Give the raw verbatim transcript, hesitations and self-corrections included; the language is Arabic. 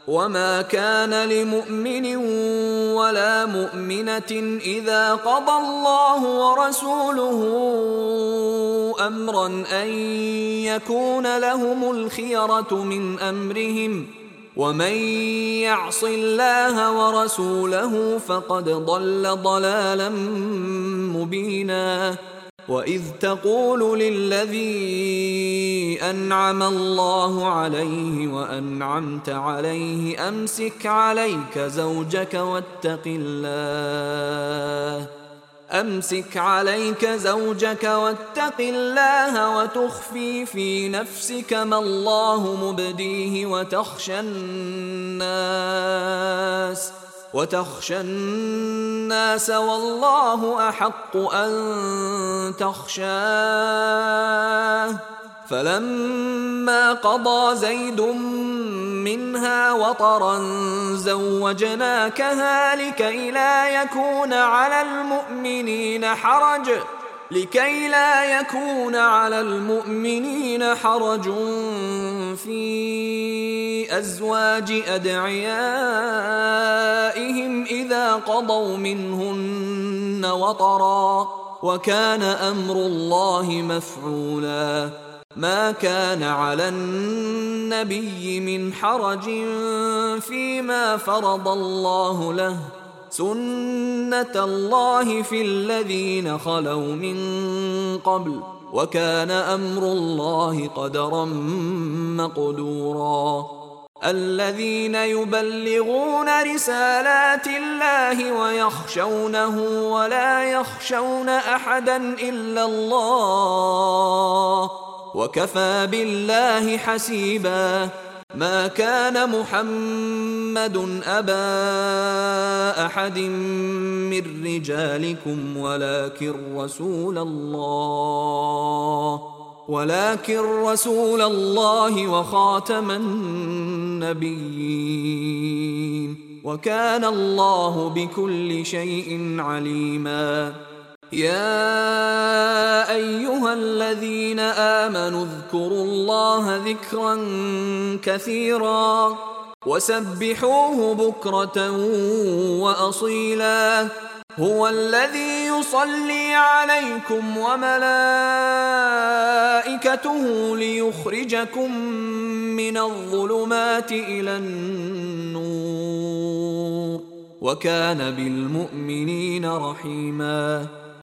وما كان لمؤمن ولا مؤمنة إذا قضى الله ورسوله أمرا أن يكون لهم الخيرة من أمرهم، ومن يعص الله ورسوله فقد ضل ضلالا مبينا. وإذ تقول للذي أنعم الله عليه وأنعمت عليه أمسك عليك زوجك واتق الله أمسك عليك زوجك واتق الله وتخفي في نفسك ما الله مبديه وتخشى الناس وتخشى الناس والله أحق أن تخشاه. فلما قضى زيد منها وطرا زوجناكها لكي لا يكون على المؤمنين حرج لكي لا يكون على المؤمنين حرج في أزواج أدعيائهم إذا قضوا منهن وطرا، وكان أمر الله مفعولا. ما كان على النبي من حرج فيما فرض الله له، سنة الله في الذين خلوا من قبل، وكان أمر الله قدرا مقدورا. الذين يبلغون رسالات الله ويخشونه ولا يخشون أحدا إلا الله، وكفى بالله حسيبا. ما كان محمد أبا أحد من رجالكم ولكن رسول الله ولكن رسول الله وخاتم النبيين، وكان الله بكل شيء عليما. يا أيها الذين آمنوا اذكروا الله ذكرا كثيرا وسبحوه بكرة وأصيلا. هو الذي يصلي عليكم وملائكته ليخرجكم من الظلمات إلى النور، وكان بالمؤمنين رحيما.